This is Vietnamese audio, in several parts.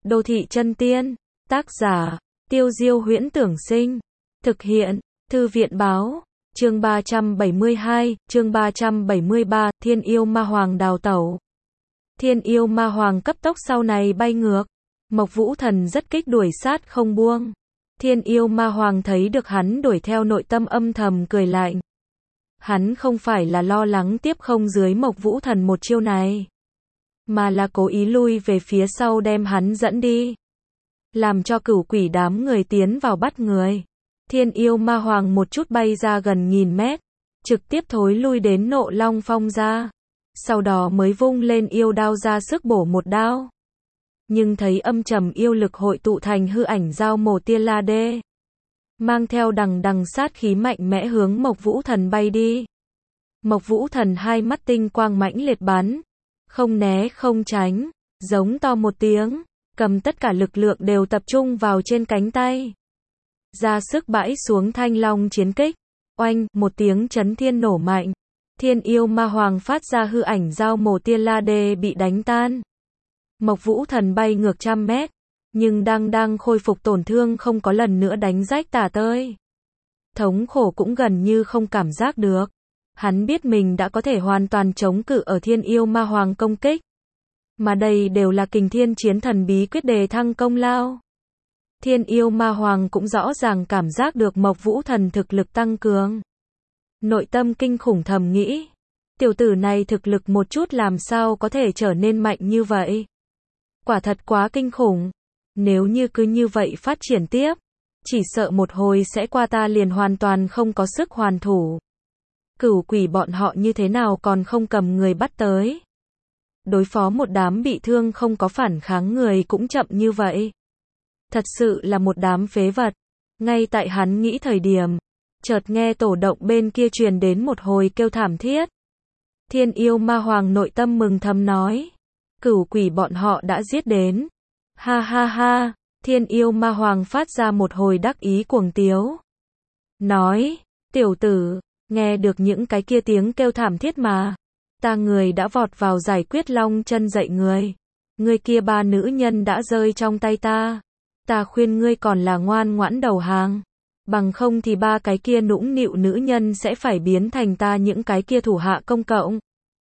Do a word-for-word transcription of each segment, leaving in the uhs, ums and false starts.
Đô thị chân tiên. Tác giả, Tiêu Diêu Huyễn Tưởng Sinh. Thực hiện, Thư viện Báo. Chương ba trăm bảy mươi hai, chương ba trăm bảy mươi ba, Thiên Yêu Ma Hoàng đào tẩu. Thiên Yêu Ma Hoàng cấp tốc sau này bay ngược. Mộc Vũ Thần rất kích đuổi sát không buông. Thiên Yêu Ma Hoàng thấy được hắn đuổi theo, nội tâm âm thầm cười lạnh. Hắn không phải là lo lắng tiếp không dưới Mộc Vũ Thần một chiêu này, mà là cố ý lui về phía sau đem hắn dẫn đi, làm cho cửu quỷ đám người tiến vào bắt người. Thiên Yêu Ma Hoàng một chút bay ra gần nghìn mét, trực tiếp thối lui đến Nộ Long Phong ra, sau đó mới vung lên yêu đao ra sức bổ một đao. Nhưng thấy âm trầm yêu lực hội tụ thành hư ảnh dao mổ tia la đê, mang theo đằng đằng sát khí mạnh mẽ hướng Mộc Vũ Thần bay đi. Mộc Vũ Thần hai mắt tinh quang mãnh liệt bắn, không né không tránh, giống to một tiếng, cầm tất cả lực lượng đều tập trung vào trên cánh tay, ra sức bãi xuống Thanh Long chiến kích. Oanh, một tiếng chấn thiên nổ mạnh, Thiên Yêu Ma Hoàng phát ra hư ảnh dao mổ tia la đê bị đánh tan. Mộc Vũ Thần bay ngược trăm mét, nhưng đang đang khôi phục tổn thương, không có lần nữa đánh rách tả tơi. Thống khổ cũng gần như không cảm giác được. Hắn biết mình đã có thể hoàn toàn chống cự ở Thiên Yêu Ma Hoàng công kích. Mà đây đều là Kình Thiên Chiến Thần bí quyết đề thăng công lao. Thiên Yêu Ma Hoàng cũng rõ ràng cảm giác được Mộc Vũ Thần thực lực tăng cường. Nội tâm kinh khủng thầm nghĩ, tiểu tử này thực lực một chút làm sao có thể trở nên mạnh như vậy. Quả thật quá kinh khủng. Nếu như cứ như vậy phát triển tiếp, chỉ sợ một hồi sẽ qua ta liền hoàn toàn không có sức hoàn thủ. Cửu quỷ bọn họ như thế nào còn không cầm người bắt tới. Đối phó một đám bị thương không có phản kháng người cũng chậm như vậy. Thật sự là một đám phế vật. Ngay tại hắn nghĩ thời điểm, chợt nghe tổ động bên kia truyền đến một hồi kêu thảm thiết. Thiên Yêu Ma Hoàng nội tâm mừng thầm nói, cửu quỷ bọn họ đã giết đến. Ha ha ha, Thiên Yêu Ma Hoàng phát ra một hồi đắc ý cuồng tiếu. Nói, tiểu tử, nghe được những cái kia tiếng kêu thảm thiết mà. Ta người đã vọt vào giải quyết Long Chân dạy người. Người kia ba nữ nhân đã rơi trong tay ta. Ta khuyên ngươi còn là ngoan ngoãn đầu hàng. Bằng không thì ba cái kia nũng nịu nữ nhân sẽ phải biến thành ta những cái kia thủ hạ công cộng.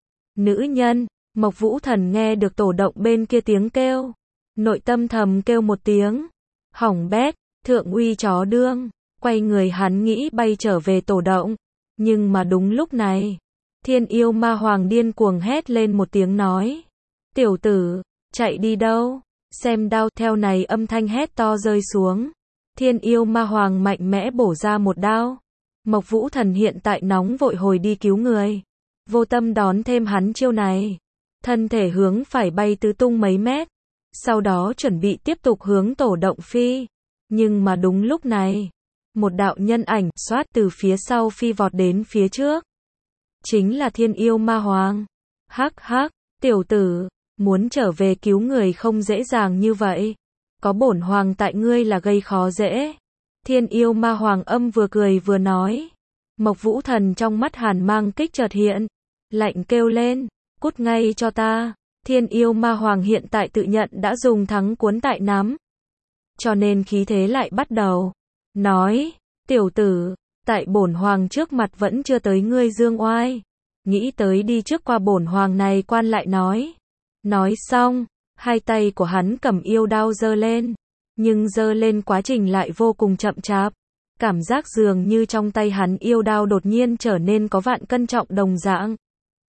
Nữ nhân, Mộc Vũ Thần nghe được tổ động bên kia tiếng kêu. Nội tâm thầm kêu một tiếng. Hỏng bét, thượng uy chó đương. Quay người hắn nghĩ bay trở về tổ động. Nhưng mà đúng lúc này, Thiên Yêu Ma Hoàng điên cuồng hét lên một tiếng nói. Tiểu tử, chạy đi đâu? Xem đao. Theo này âm thanh hét to rơi xuống. Thiên Yêu Ma Hoàng mạnh mẽ bổ ra một đao. Mộc Vũ Thần hiện tại nóng vội hồi đi cứu người. Vô tâm đón thêm hắn chiêu này. Thân thể hướng phải bay tứ tung mấy mét. Sau đó chuẩn bị tiếp tục hướng tổ động phi. Nhưng mà đúng lúc này, một đạo nhân ảnh xoát từ phía sau phi vọt đến phía trước. Chính là Thiên Yêu Ma Hoàng. Hắc hắc, tiểu tử, muốn trở về cứu người không dễ dàng như vậy. Có bổn hoàng tại ngươi là gây khó dễ. Thiên Yêu Ma Hoàng âm vừa cười vừa nói. Mộc Vũ Thần trong mắt hàn mang kích chợt hiện. Lạnh kêu lên, cút ngay cho ta. Thiên Yêu Ma Hoàng hiện tại tự nhận đã dùng thắng cuốn tại nắm. Cho nên khí thế lại bắt đầu. Nói, tiểu tử, tại bổn hoàng trước mặt vẫn chưa tới ngươi dương oai. Nghĩ tới đi trước qua bổn hoàng này quan lại nói. Nói xong, hai tay của hắn cầm yêu đao giơ lên. Nhưng giơ lên quá trình lại vô cùng chậm chạp. Cảm giác dường như trong tay hắn yêu đao đột nhiên trở nên có vạn cân trọng đồng dạng.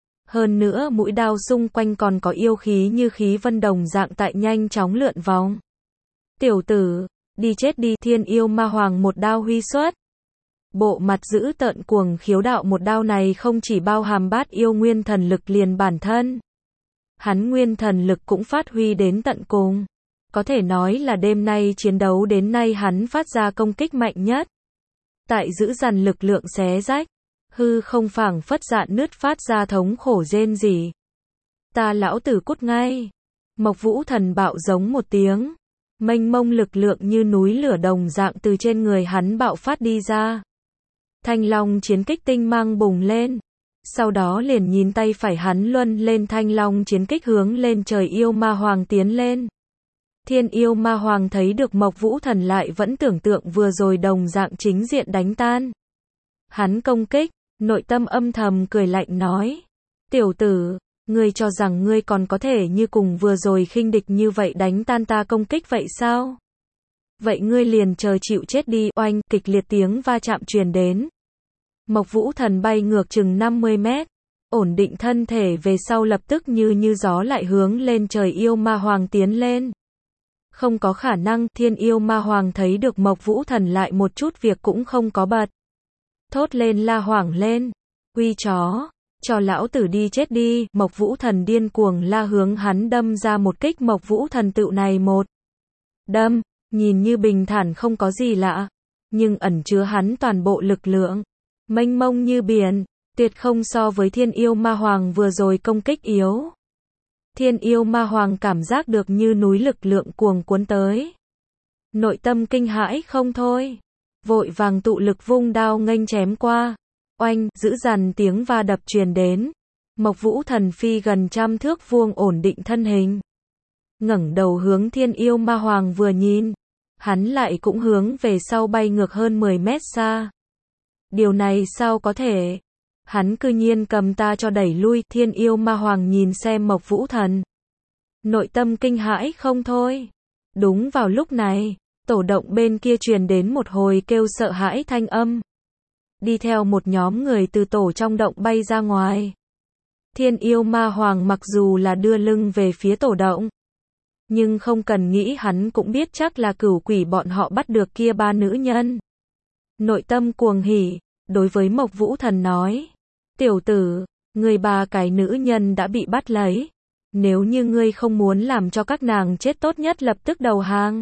Hơn nữa mũi đao xung quanh còn có yêu khí như khí vân đồng dạng tại nhanh chóng lượn vòng. Tiểu tử, đi chết đi. Thiên Yêu Ma Hoàng một đao huy xuất. Bộ mặt dữ tợn cuồng khiếu đạo một đao này không chỉ bao hàm bát yêu nguyên thần lực liền bản thân. Hắn nguyên thần lực cũng phát huy đến tận cùng. Có thể nói là đêm nay chiến đấu đến nay hắn phát ra công kích mạnh nhất. Tại giữ dằn lực lượng xé rách. Hư không phảng phất dạn nứt phát ra thống khổ rên rỉ. Ta lão tử cút ngay. Mộc Vũ Thần bạo giống một tiếng. Mênh mông lực lượng như núi lửa đồng dạng từ trên người hắn bạo phát đi ra. Thanh Long chiến kích tinh mang bùng lên. Sau đó liền nhìn tay phải hắn luân lên Thanh Long chiến kích hướng lên trời Yêu Ma Hoàng tiến lên. Thiên yêu ma hoàng thấy được Mộc Vũ Thần lại vẫn tưởng tượng vừa rồi đồng dạng chính diện đánh tan. Hắn công kích, nội tâm âm thầm cười lạnh nói. Tiểu tử, ngươi cho rằng ngươi còn có thể như cùng vừa rồi khinh địch như vậy đánh tan ta công kích vậy sao? Vậy ngươi liền chờ chịu chết đi. Oanh, kịch liệt tiếng va chạm truyền đến. Mộc Vũ Thần bay ngược chừng năm mươi mét, ổn định thân thể về sau lập tức như như gió lại hướng lên trời yêu ma hoàng tiến lên. Không có khả năng. Thiên yêu ma hoàng thấy được Mộc Vũ Thần lại một chút việc cũng không có bật. Thốt lên la hoảng lên. Uy chó, cho lão tử đi chết đi. Mộc Vũ Thần điên cuồng la hướng hắn đâm ra một kích. Mộc Vũ Thần tựu này một đâm, nhìn như bình thản không có gì lạ, nhưng ẩn chứa hắn toàn bộ lực lượng, mênh mông như biển, tuyệt không so với thiên yêu ma hoàng vừa rồi công kích yếu. Thiên yêu ma hoàng cảm giác được như núi lực lượng cuồng cuốn tới. Nội tâm kinh hãi không thôi. Vội vàng tụ lực vung đao nghênh chém qua. Oanh, dữ dằn tiếng va đập truyền đến. Mộc Vũ Thần phi gần trăm thước vuông ổn định thân hình. Ngẩng đầu hướng thiên yêu ma hoàng vừa nhìn. Hắn lại cũng hướng về sau bay ngược hơn mười mét xa. Điều này sao có thể? Hắn cư nhiên cầm ta cho đẩy lui. Thiên yêu ma hoàng nhìn xem Mộc Vũ Thần. Nội tâm kinh hãi không thôi. Đúng vào lúc này, tổ động bên kia truyền đến một hồi kêu sợ hãi thanh âm. Đi theo một nhóm người từ tổ trong động bay ra ngoài. Thiên yêu ma hoàng mặc dù là đưa lưng về phía tổ động, nhưng không cần nghĩ hắn cũng biết chắc là cửu quỷ bọn họ bắt được kia ba nữ nhân. Nội tâm cuồng hỉ, đối với Mộc Vũ Thần nói. Tiểu tử, người ba cái nữ nhân đã bị bắt lấy. Nếu như ngươi không muốn làm cho các nàng chết tốt nhất lập tức đầu hàng.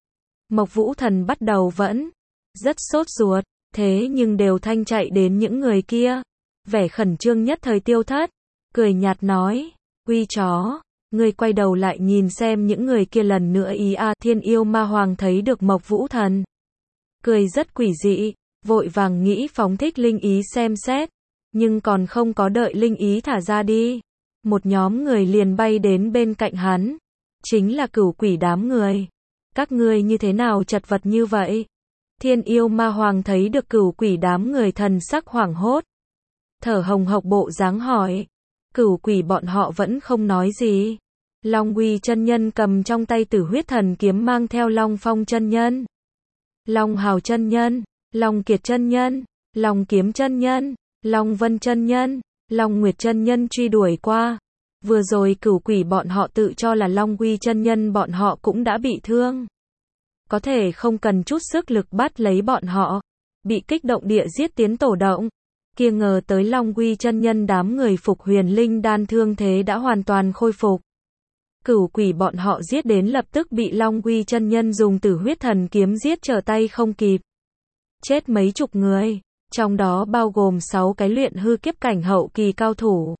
Mộc Vũ Thần bắt đầu vẫn rất sốt ruột, thế nhưng đều thanh chạy đến những người kia. Vẻ khẩn trương nhất thời tiêu thất, cười nhạt nói, uy chó, ngươi quay đầu lại nhìn xem những người kia lần nữa ý a. Thiên yêu ma hoàng thấy được Mộc Vũ Thần, cười rất quỷ dị, vội vàng nghĩ phóng thích linh ý xem xét, nhưng còn không có đợi linh ý thả ra đi. Một nhóm người liền bay đến bên cạnh hắn, chính là cửu quỷ đám người. Các ngươi như thế nào chật vật như vậy? Thiên yêu ma hoàng thấy được cửu quỷ đám người thần sắc hoảng hốt, thở hồng hộc bộ dáng hỏi. Cửu quỷ bọn họ vẫn không nói gì. Long Uy chân nhân cầm trong tay Tử Huyết Thần kiếm mang theo Long Phong chân nhân, Long Hào chân nhân, Long Kiệt chân nhân, Long Kiếm chân nhân, Long Vân chân nhân, Long Nguyệt chân nhân truy đuổi qua. Vừa rồi cửu quỷ bọn họ tự cho là Long Uy chân nhân bọn họ cũng đã bị thương, có thể không cần chút sức lực bắt lấy bọn họ, bị kích động địa giết tiến tổ động. Kia ngờ tới Long Uy chân nhân đám người phục huyền linh đan thương thế đã hoàn toàn khôi phục. Cửu quỷ bọn họ giết đến lập tức bị Long Uy chân nhân dùng Tử Huyết Thần kiếm giết trở tay không kịp. Chết mấy chục người, trong đó bao gồm sáu cái luyện hư kiếp cảnh hậu kỳ cao thủ.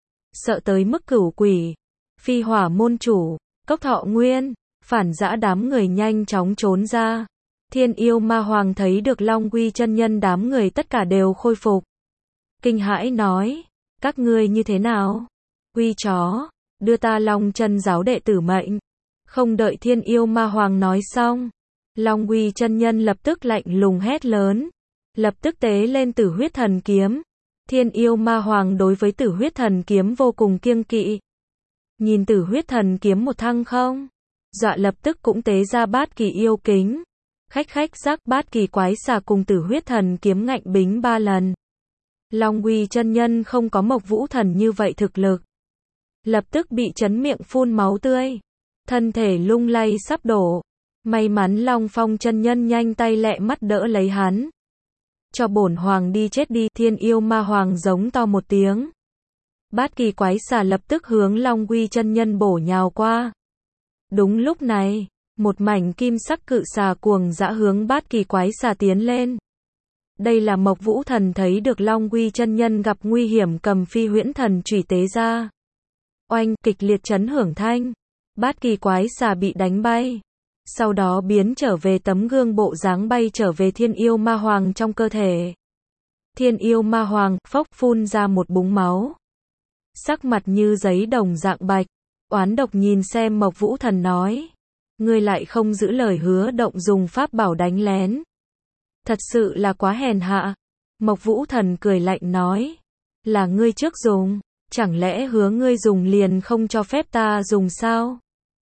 Sợ tới mức cửu quỷ, phi hỏa môn chủ, Cốc Thọ Nguyên, phản dã đám người nhanh chóng trốn ra. Thiên yêu ma hoàng thấy được Long Uy chân nhân đám người tất cả đều khôi phục. Kinh hãi nói, các ngươi như thế nào? Uy chó, đưa ta Long chân giáo đệ tử mệnh. Không đợi thiên yêu ma hoàng nói xong, Long Uy chân nhân lập tức lạnh lùng hét lớn, lập tức tế lên Tử Huyết Thần kiếm. Thiên yêu ma hoàng đối với Tử Huyết Thần kiếm vô cùng kiêng kỵ. Nhìn Tử Huyết Thần kiếm một thăng không, dọa lập tức cũng tế ra Bát Kỳ yêu kính. Khách khách giác Bát Kỳ quái xà cùng Tử Huyết Thần kiếm ngạnh bính ba lần. Long Uy chân nhân không có Mộc Vũ Thần như vậy thực lực, lập tức bị chấn miệng phun máu tươi, thân thể lung lay sắp đổ. May mắn Long Phong chân nhân nhanh tay lẹ mắt đỡ lấy hắn. Cho bổn hoàng đi chết đi. Thiên yêu ma hoàng giống to một tiếng. Bát Kỳ quái xà lập tức hướng Long Uy chân nhân bổ nhào qua. Đúng lúc này, một mảnh kim sắc cự xà cuồng dã hướng Bát Kỳ quái xà tiến lên. Đây là Mộc Vũ Thần thấy được Long Uy chân nhân gặp nguy hiểm cầm phi huyễn thần chủy tế ra. Oanh, kịch liệt chấn hưởng thanh. Bát Kỳ quái xà bị đánh bay. Sau đó biến trở về tấm gương bộ dáng bay trở về thiên yêu ma hoàng trong cơ thể. Thiên yêu ma hoàng, phốc phun ra một búng máu. Sắc mặt như giấy đồng dạng bạch. Oán độc nhìn xem Mộc Vũ Thần nói. ngươi lại không giữ lời hứa động dùng pháp bảo đánh lén. Thật sự là quá hèn hạ. Mộc Vũ Thần cười lạnh nói. Là ngươi trước dùng, chẳng lẽ hứa ngươi dùng liền không cho phép ta dùng sao?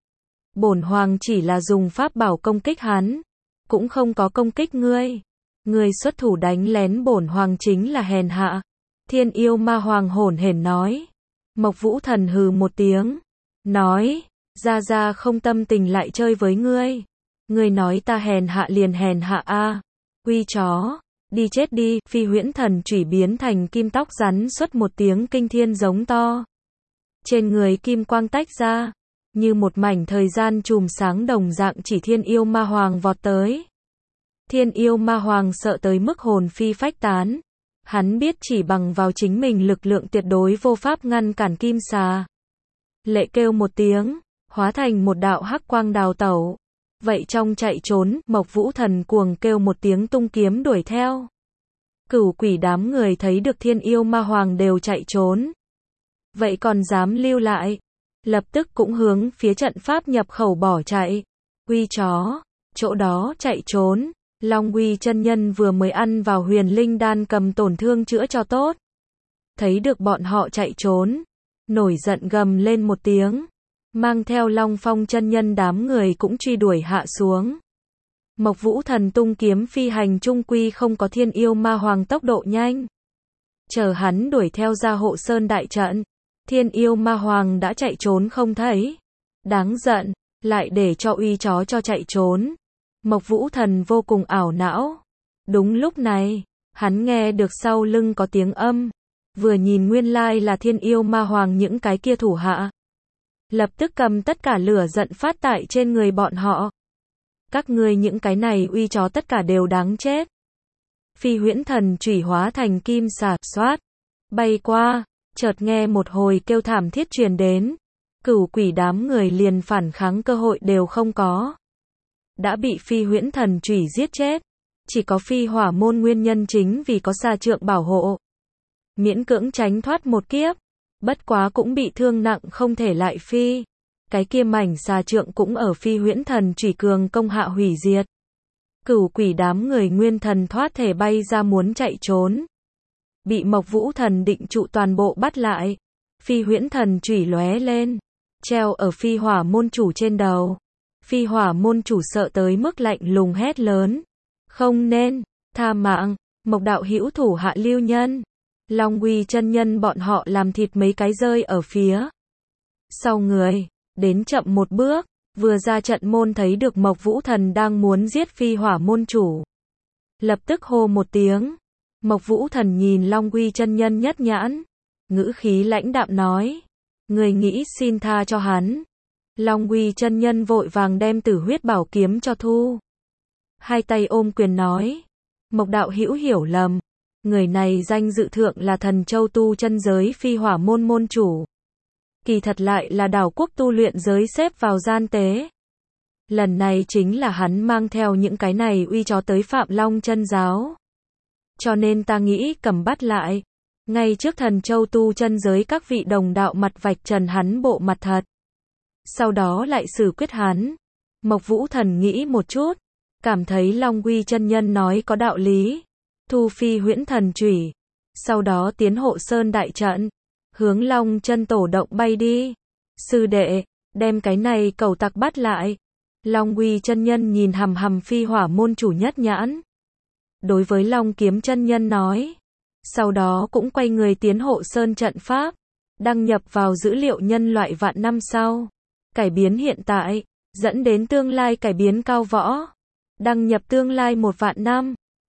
Bổn hoàng chỉ là dùng pháp bảo công kích hắn, cũng không có công kích ngươi. Ngươi xuất thủ đánh lén bổn hoàng chính là hèn hạ. Thiên yêu ma hoàng hổn hển nói. Mộc Vũ Thần hừ một tiếng, nói, gia gia không tâm tình lại chơi với ngươi. Ngươi nói ta hèn hạ liền hèn hạ a. Uy chó, đi chết đi. Phi huyễn thần chủy biến thành kim tóc rắn xuất một tiếng kinh thiên giống to. Trên người kim quang tách ra, như một mảnh thời gian chùm sáng đồng dạng chỉ thiên yêu ma hoàng vọt tới. Thiên yêu ma hoàng sợ tới mức hồn phi phách tán. Hắn biết chỉ bằng vào chính mình lực lượng tuyệt đối vô pháp ngăn cản kim xà. Lệ kêu một tiếng, hóa thành một đạo hắc quang đào tẩu. Vậy trong chạy trốn, Mộc Vũ Thần cuồng kêu một tiếng tung kiếm đuổi theo. Cửu quỷ đám người thấy được thiên yêu ma hoàng đều chạy trốn. Vậy còn dám lưu lại? Lập tức cũng hướng phía trận pháp nhập khẩu bỏ chạy. Uy chó, chỗ đó chạy trốn. Long Uy chân nhân vừa mới ăn vào huyền linh đan cầm tổn thương chữa cho tốt. Thấy được bọn họ chạy trốn, nổi giận gầm lên một tiếng, mang theo Long Phong chân nhân đám người cũng truy đuổi hạ xuống. Mộc Vũ Thần tung kiếm phi hành trung quy không có thiên yêu ma hoàng tốc độ nhanh. Chờ hắn đuổi theo ra hộ sơn đại trận, thiên yêu ma hoàng đã chạy trốn không thấy. Đáng giận, lại để cho uy chó cho chạy trốn. Mộc Vũ Thần vô cùng ảo não. Đúng lúc này, hắn nghe được sau lưng có tiếng âm. Vừa nhìn nguyên lai là thiên yêu ma hoàng những cái kia thủ hạ. Lập tức cầm tất cả lửa giận phát tại trên người bọn họ. Các ngươi những cái này uy chó tất cả đều đáng chết. Phi huyễn thần chủy hóa thành kim xà, xoát, bay qua, chợt nghe một hồi kêu thảm thiết truyền đến. Cửu quỷ đám người liền phản kháng cơ hội đều không có. Đã bị phi huyễn thần chủy giết chết. Chỉ có phi hỏa môn nguyên nhân chính vì có xà trượng bảo hộ. Miễn cưỡng tránh thoát một kiếp. Bất quá cũng bị thương nặng không thể lại phi. Cái kia mảnh xà trượng cũng ở phi huyễn thần chủy cường công hạ hủy diệt. Cửu quỷ đám người nguyên thần thoát thể bay ra muốn chạy trốn. Bị Mộc Vũ Thần định trụ toàn bộ bắt lại. Phi huyễn thần chủy lóe lên. Treo ở phi hỏa môn chủ trên đầu. Phi hỏa môn chủ sợ tới mức lạnh lùng hét lớn. Không nên, tha mạng, Mộc đạo hữu thủ hạ lưu nhân. Long Uy chân nhân bọn họ làm thịt mấy cái rơi ở phía sau người, đến chậm một bước, vừa ra trận môn thấy được Mộc Vũ Thần đang muốn giết phi hỏa môn chủ. Lập tức hô một tiếng. Mộc Vũ Thần nhìn Long Uy chân nhân nhất nhãn, ngữ khí lãnh đạm nói. Người nghĩ xin tha cho hắn. Long Uy chân nhân vội vàng đem Tử Huyết Bảo kiếm cho thu. Hai tay ôm quyền nói. Mộc đạo hữu hiểu lầm. Người này danh dự thượng là Thần Châu tu chân giới phi hỏa môn môn chủ. Kỳ thật lại là đảo quốc tu luyện giới xếp vào gian tế. Lần này chính là hắn mang theo những cái này uy chó tới Phạm Long chân giáo. Cho nên ta nghĩ cầm bắt lại. Ngay trước Thần Châu tu chân giới các vị đồng đạo mặt vạch trần hắn bộ mặt thật. Sau đó lại xử quyết hắn. Mộc Vũ Thần nghĩ một chút. Cảm thấy Long Uy chân nhân nói có đạo lý. Thu phi huyễn thần chủy. Sau đó tiến hộ sơn đại trận. Hướng Long chân tổ động bay đi. Sư đệ, đem cái này cẩu tặc bắt lại. Long Uy chân nhân nhìn hằm hằm phi hỏa môn chủ nhất nhãn. Đối với Long kiếm chân nhân nói. Sau đó cũng quay người tiến hộ sơn trận pháp. Đăng nhập vào dữ liệu nhân loại vạn năm sau. Cải biến hiện tại, dẫn đến tương lai cải biến cao võ. Đăng nhập tương lai một vạn năm.